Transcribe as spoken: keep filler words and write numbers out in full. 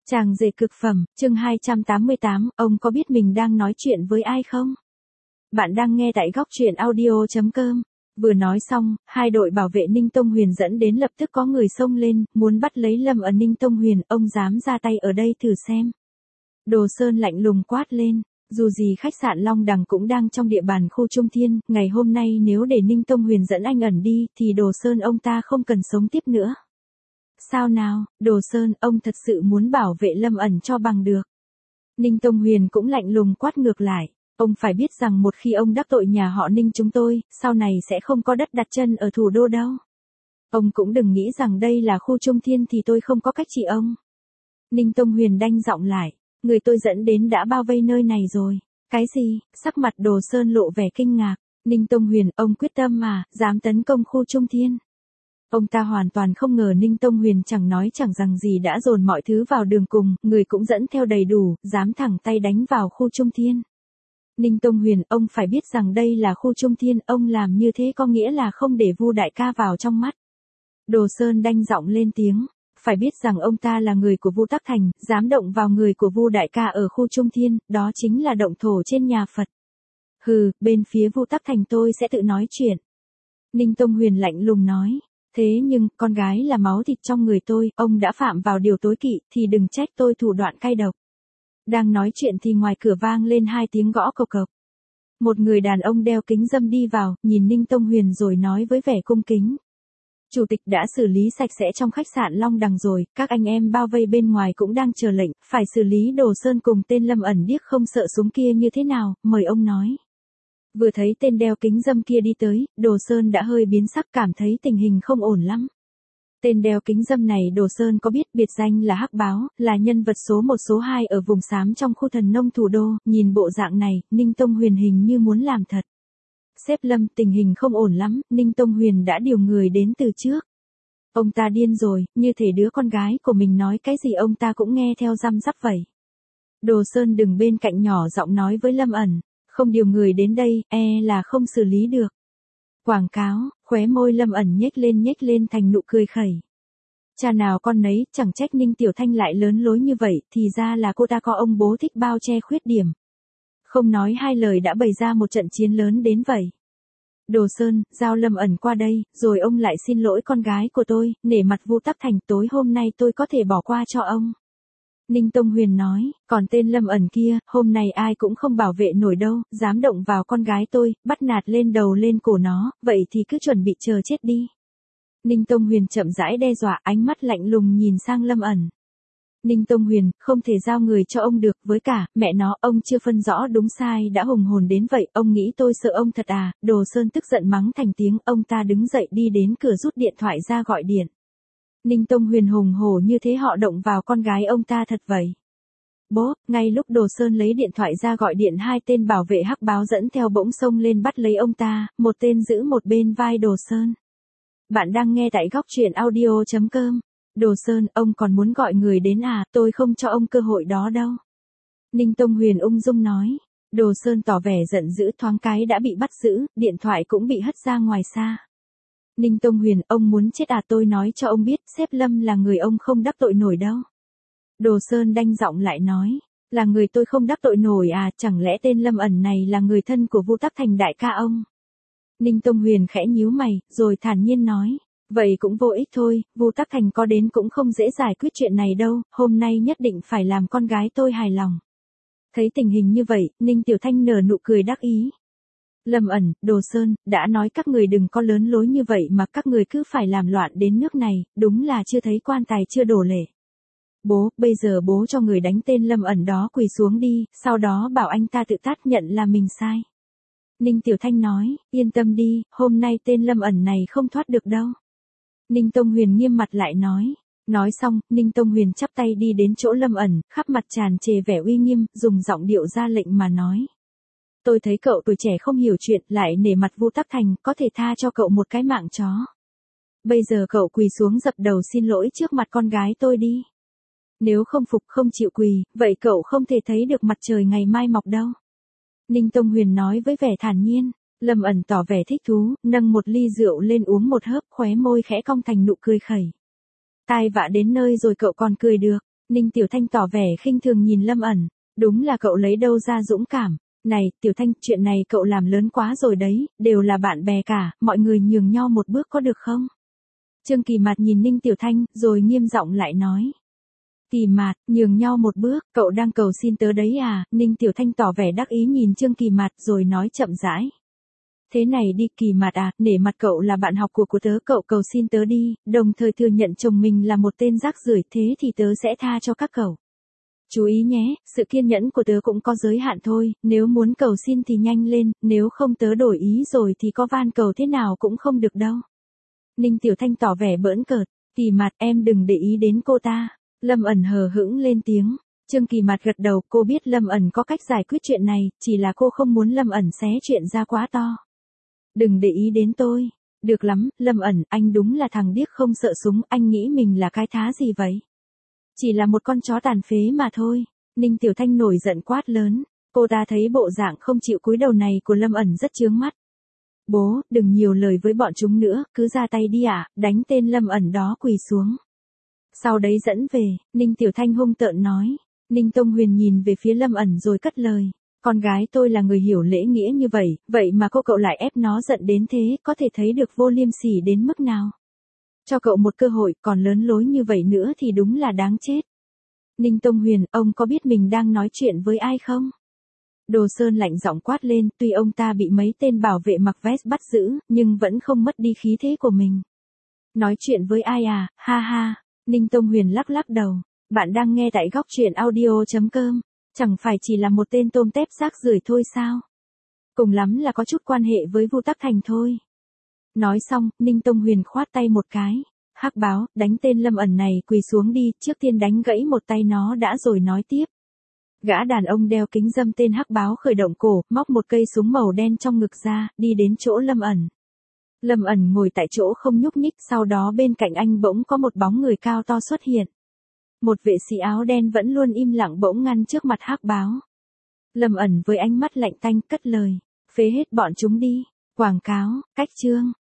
Chàng rể cực phẩm, chương hai trăm tám mươi tám, ông có biết mình đang nói chuyện với ai không? Bạn đang nghe tại góc truyện audio chấm com. Vừa nói xong, hai đội bảo vệ Ninh Tông Huyền dẫn đến lập tức có người xông lên, muốn bắt lấy Lâm Ẩn. Ninh Tông Huyền, ông dám ra tay ở đây thử xem. Đồ Sơn lạnh lùng quát lên, dù gì khách sạn Long Đằng cũng đang trong địa bàn khu Trung Thiên, ngày hôm nay nếu để Ninh Tông Huyền dẫn anh ẩn đi, thì Đồ Sơn ông ta không cần sống tiếp nữa. Sao nào, Đồ Sơn, ông thật sự muốn bảo vệ Lâm Ẩn cho bằng được. Ninh Tông Huyền cũng lạnh lùng quát ngược lại, ông phải biết rằng một khi ông đắc tội nhà họ Ninh chúng tôi, sau này sẽ không có đất đặt chân ở thủ đô đâu. Ông cũng đừng nghĩ rằng đây là khu Trung Thiên thì tôi không có cách trị ông. Ninh Tông Huyền đanh giọng lại, người tôi dẫn đến đã bao vây nơi này rồi. Cái gì? Sắc mặt Đồ Sơn lộ vẻ kinh ngạc. Ninh Tông Huyền, ông quyết tâm mà, dám tấn công khu Trung Thiên. Ông ta hoàn toàn không ngờ Ninh Tông Huyền chẳng nói chẳng rằng gì đã dồn mọi thứ vào đường cùng, người cũng dẫn theo đầy đủ, dám thẳng tay đánh vào khu Trung Thiên. Ninh Tông Huyền, ông phải biết rằng đây là khu Trung Thiên, ông làm như thế có nghĩa là không để Vu đại ca vào trong mắt. Đồ Sơn đanh giọng lên tiếng, phải biết rằng ông ta là người của Vu Tắc Thành, dám động vào người của Vu đại ca ở khu Trung Thiên, đó chính là động thổ trên nhà Phật. Hừ, bên phía Vu Tắc Thành tôi sẽ tự nói chuyện. Ninh Tông Huyền lạnh lùng nói. Thế nhưng, con gái là máu thịt trong người tôi, ông đã phạm vào điều tối kỵ, thì đừng trách tôi thủ đoạn cay độc. Đang nói chuyện thì ngoài cửa vang lên hai tiếng gõ cộc cộc. Một người đàn ông đeo kính râm đi vào, nhìn Ninh Tông Huyền rồi nói với vẻ cung kính. Chủ tịch đã xử lý sạch sẽ trong khách sạn Long Đằng rồi, các anh em bao vây bên ngoài cũng đang chờ lệnh, phải xử lý Đồ Sơn cùng tên Lâm Ẩn điếc không sợ súng kia như thế nào, mời ông nói. Vừa thấy tên đeo kính râm kia đi tới, Đồ Sơn đã hơi biến sắc, cảm thấy tình hình không ổn lắm. Tên đeo kính râm này Đồ Sơn có biết, biệt danh là Hắc Báo, là nhân vật số một số hai ở vùng xám trong khu thần nông thủ đô, nhìn bộ dạng này, Ninh Tông Huyền hình như muốn làm thật. Sếp Lâm, tình hình không ổn lắm, Ninh Tông Huyền đã điều người đến từ trước. Ông ta điên rồi, như thể đứa con gái của mình nói cái gì ông ta cũng nghe theo răm rắp vậy. Đồ Sơn đừng bên cạnh nhỏ giọng nói với Lâm Ẩn. Không điều người đến đây, e là không xử lý được. Quảng cáo, khóe môi Lâm Ẩn nhếch lên nhếch lên thành nụ cười khẩy. Cha nào con nấy, chẳng trách Ninh Tiểu Thanh lại lớn lối như vậy, thì ra là cô ta có ông bố thích bao che khuyết điểm. Không nói hai lời đã bày ra một trận chiến lớn đến vậy. Đồ Sơn, giao Lâm Ẩn qua đây, rồi ông lại xin lỗi con gái của tôi, nể mặt Vu Tắc Thành, tối hôm nay tôi có thể bỏ qua cho ông. Ninh Tông Huyền nói, còn tên Lâm Ẩn kia, hôm nay ai cũng không bảo vệ nổi đâu, dám động vào con gái tôi, bắt nạt lên đầu lên cổ nó, vậy thì cứ chuẩn bị chờ chết đi. Ninh Tông Huyền chậm rãi đe dọa, ánh mắt lạnh lùng nhìn sang Lâm Ẩn. Ninh Tông Huyền, không thể giao người cho ông được, với cả, mẹ nó, ông chưa phân rõ đúng sai đã hùng hồn đến vậy, ông nghĩ tôi sợ ông thật à, Đồ Sơn tức giận mắng thành tiếng, ông ta đứng dậy đi đến cửa rút điện thoại ra gọi điện. Ninh Tông Huyền hùng hổ như thế họ động vào con gái ông ta thật vậy. Bố, ngay lúc Đồ Sơn lấy điện thoại ra gọi điện hai tên bảo vệ Hắc Báo dẫn theo bỗng xông lên bắt lấy ông ta, một tên giữ một bên vai Đồ Sơn. Bạn đang nghe tại góc truyện audio chấm com. Đồ Sơn, ông còn muốn gọi người đến à, tôi không cho ông cơ hội đó đâu. Ninh Tông Huyền ung dung nói. Đồ Sơn tỏ vẻ giận dữ, thoáng cái đã bị bắt giữ, điện thoại cũng bị hất ra ngoài xa. Ninh Tông Huyền, ông muốn chết à, tôi nói cho ông biết, sếp Lâm là người ông không đắc tội nổi đâu. Đồ Sơn đanh giọng lại nói, là người tôi không đắc tội nổi à, chẳng lẽ tên Lâm Ẩn này là người thân của Vu Tắc Thành đại ca ông? Ninh Tông Huyền khẽ nhíu mày, rồi thản nhiên nói, vậy cũng vô ích thôi, Vu Tắc Thành có đến cũng không dễ giải quyết chuyện này đâu, hôm nay nhất định phải làm con gái tôi hài lòng. Thấy tình hình như vậy, Ninh Tiểu Thanh nở nụ cười đắc ý. Lâm Ẩn, Đồ Sơn, đã nói các người đừng có lớn lối như vậy mà các người cứ phải làm loạn đến nước này, đúng là chưa thấy quan tài chưa đổ lệ. Bố, bây giờ bố cho người đánh tên Lâm Ẩn đó quỳ xuống đi, sau đó bảo anh ta tự tát nhận là mình sai. Ninh Tiểu Thanh nói, yên tâm đi, hôm nay tên Lâm Ẩn này không thoát được đâu. Ninh Tông Huyền nghiêm mặt lại nói. Nói xong, Ninh Tông Huyền chắp tay đi đến chỗ Lâm Ẩn, khắp mặt tràn trề vẻ uy nghiêm, dùng giọng điệu ra lệnh mà nói. Tôi thấy cậu tuổi trẻ không hiểu chuyện, lại nể mặt Vu Tắc Thành, có thể tha cho cậu một cái mạng chó. Bây giờ cậu quỳ xuống dập đầu xin lỗi trước mặt con gái tôi đi. Nếu không phục không chịu quỳ, vậy cậu không thể thấy được mặt trời ngày mai mọc đâu. Ninh Tông Huyền nói với vẻ thản nhiên. Lâm Ẩn tỏ vẻ thích thú, nâng một ly rượu lên uống một hớp, khóe môi khẽ cong thành nụ cười khẩy. Tai vạ đến nơi rồi cậu còn cười được. Ninh Tiểu Thanh tỏ vẻ khinh thường nhìn Lâm ẩn. Đúng là cậu lấy đâu ra dũng cảm. Này, Tiểu Thanh, chuyện này cậu làm lớn quá rồi đấy, đều là bạn bè cả, mọi người nhường nhau một bước có được không? Trương Kỳ Mạt nhìn Ninh Tiểu Thanh, rồi nghiêm giọng lại nói. Kỳ Mạt, nhường nhau một bước, cậu đang cầu xin tớ đấy à? Ninh Tiểu Thanh tỏ vẻ đắc ý nhìn Trương Kỳ Mạt rồi nói chậm rãi. Thế này đi Kỳ Mạt à, nể mặt cậu là bạn học của của tớ, cậu cầu xin tớ đi, đồng thời thừa nhận chồng mình là một tên rác rưởi, thế thì tớ sẽ tha cho các cậu. Chú ý nhé, sự kiên nhẫn của tớ cũng có giới hạn thôi, nếu muốn cầu xin thì nhanh lên, nếu không tớ đổi ý rồi thì có van cầu thế nào cũng không được đâu. Ninh Tiểu Thanh tỏ vẻ bỡn cợt, Kỳ Mạt em đừng để ý đến cô ta. Lâm ẩn hờ hững lên tiếng. Trương Kỳ Mạt gật đầu, cô biết Lâm ẩn có cách giải quyết chuyện này, chỉ là cô không muốn Lâm ẩn xé chuyện ra quá to. Đừng để ý đến tôi. Được lắm, Lâm ẩn, anh đúng là thằng điếc không sợ súng, anh nghĩ mình là cái thá gì vậy? Chỉ là một con chó tàn phế mà thôi. Ninh Tiểu Thanh nổi giận quát lớn. Cô ta thấy bộ dạng không chịu cúi đầu này của Lâm ẩn rất chướng mắt. Bố, đừng nhiều lời với bọn chúng nữa, cứ ra tay đi ạ, à, đánh tên Lâm ẩn đó quỳ xuống. Sau đấy dẫn về, Ninh Tiểu Thanh hung tợn nói. Ninh Tông Huyền nhìn về phía Lâm ẩn rồi cất lời. Con gái tôi là người hiểu lễ nghĩa như vậy, vậy mà cô cậu lại ép nó giận đến thế, có thể thấy được vô liêm sỉ đến mức nào. Cho cậu một cơ hội, còn lớn lối như vậy nữa thì đúng là đáng chết. Ninh Tông Huyền, ông có biết mình đang nói chuyện với ai không? Đồ Sơn lạnh giọng quát lên, tuy ông ta bị mấy tên bảo vệ mặc vest bắt giữ, nhưng vẫn không mất đi khí thế của mình. Nói chuyện với ai à, ha ha. Ninh Tông Huyền lắc lắc đầu. Bạn đang nghe tại góc truyện audio chấm com. Chẳng phải chỉ là một tên tôm tép rác rưởi thôi sao? Cùng lắm là có chút quan hệ với Vu Tắc Thành thôi. Nói xong, Ninh Tông Huyền khoát tay một cái. Hắc Báo, đánh tên Lâm ẩn này quỳ xuống đi, trước tiên đánh gãy một tay nó đã rồi nói tiếp. Gã đàn ông đeo kính râm tên Hắc Báo khởi động cổ, móc một cây súng màu đen trong ngực ra, đi đến chỗ Lâm ẩn. Lâm ẩn ngồi tại chỗ không nhúc nhích, sau đó bên cạnh anh bỗng có một bóng người cao to xuất hiện. Một vệ sĩ áo đen vẫn luôn im lặng bỗng ngăn trước mặt Hắc Báo. Lâm ẩn với ánh mắt lạnh tanh cất lời, phế hết bọn chúng đi. Quảng cáo, cách chương.